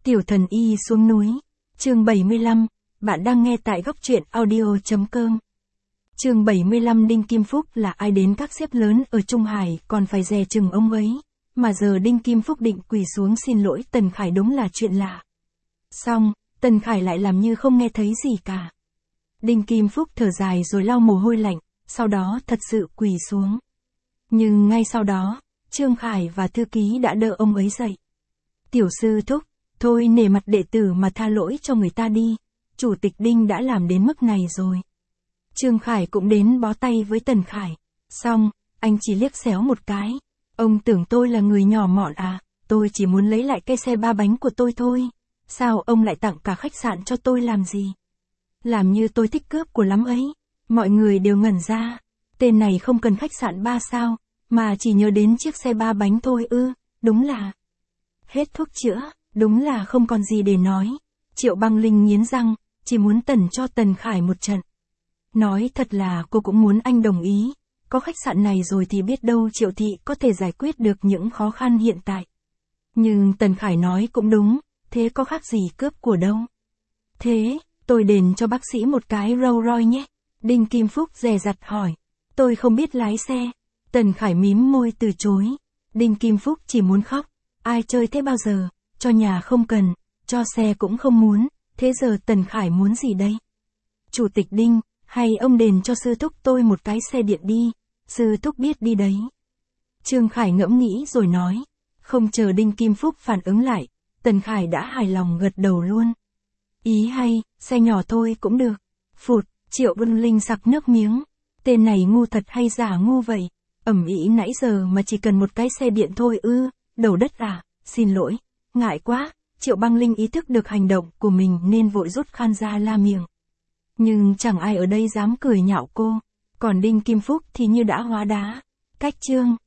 Tiểu thần y xuống núi. Chương 75, bạn đang nghe tại góc truyện audio.com. Chương 75. Đinh Kim Phúc là ai đến các xếp lớn ở Trung Hải còn phải dè chừng ông ấy, mà giờ Đinh Kim Phúc định quỳ xuống xin lỗi Tần Khải đúng là chuyện lạ. Xong, Tần Khải lại làm như không nghe thấy gì cả. Đinh Kim Phúc thở dài rồi lau mồ hôi lạnh, sau đó thật sự quỳ xuống. Nhưng ngay sau đó, Trương Khải và thư ký đã đỡ ông ấy dậy. Tiểu sư thúc, thôi nể mặt đệ tử mà tha lỗi cho người ta đi, chủ tịch Đinh đã làm đến mức này rồi. Trương Khải cũng đến bó tay với Tần Khải. Xong, anh chỉ liếc xéo một cái. Ông tưởng tôi là người nhỏ mọn à, tôi chỉ muốn lấy lại cái xe 3 bánh của tôi thôi. Sao ông lại tặng cả khách sạn cho tôi làm gì? Làm như tôi thích cướp của lắm ấy. Mọi người đều ngẩn ra. Tên này không cần khách sạn 3 sao, mà chỉ nhớ đến chiếc xe 3 bánh thôi ư, đúng là hết thuốc chữa, đúng là không còn gì để nói. Triệu Băng Linh nghiến răng, chỉ muốn tẩn cho Tần Khải một trận. Nói thật là cô cũng muốn anh đồng ý, có khách sạn này rồi thì biết đâu Triệu Thị có thể giải quyết được những khó khăn hiện tại. Nhưng Tần Khải nói cũng đúng, thế có khác gì cướp của đâu. Thế, tôi đền cho bác sĩ một cái Rolls Royce nhé. Đinh Kim Phúc dè dặt hỏi. Tôi không biết lái xe. Tần Khải mím môi từ chối. Đinh Kim Phúc chỉ muốn khóc. Ai chơi thế bao giờ, cho nhà không cần, cho xe cũng không muốn, thế giờ Tần Khải muốn gì đây? Chủ tịch Đinh, hay ông đền cho sư thúc tôi một cái xe điện đi, sư thúc biết đi đấy. Trương Khải ngẫm nghĩ rồi nói, không chờ Đinh Kim Phúc phản ứng lại, Tần Khải đã hài lòng gật đầu luôn. Ý hay, xe nhỏ thôi cũng được. Phụt, Triệu Băng Linh sặc nước miếng, tên này ngu thật hay giả ngu vậy, ầm ĩ nãy giờ mà chỉ cần một cái xe điện thôi ư, đầu đất à, xin lỗi, ngại quá. Triệu Băng Linh ý thức được hành động của mình nên vội rút khăn ra la miệng. Nhưng chẳng ai ở đây dám cười nhạo cô, còn Đinh Kim Phúc thì như đã hóa đá. Cách chương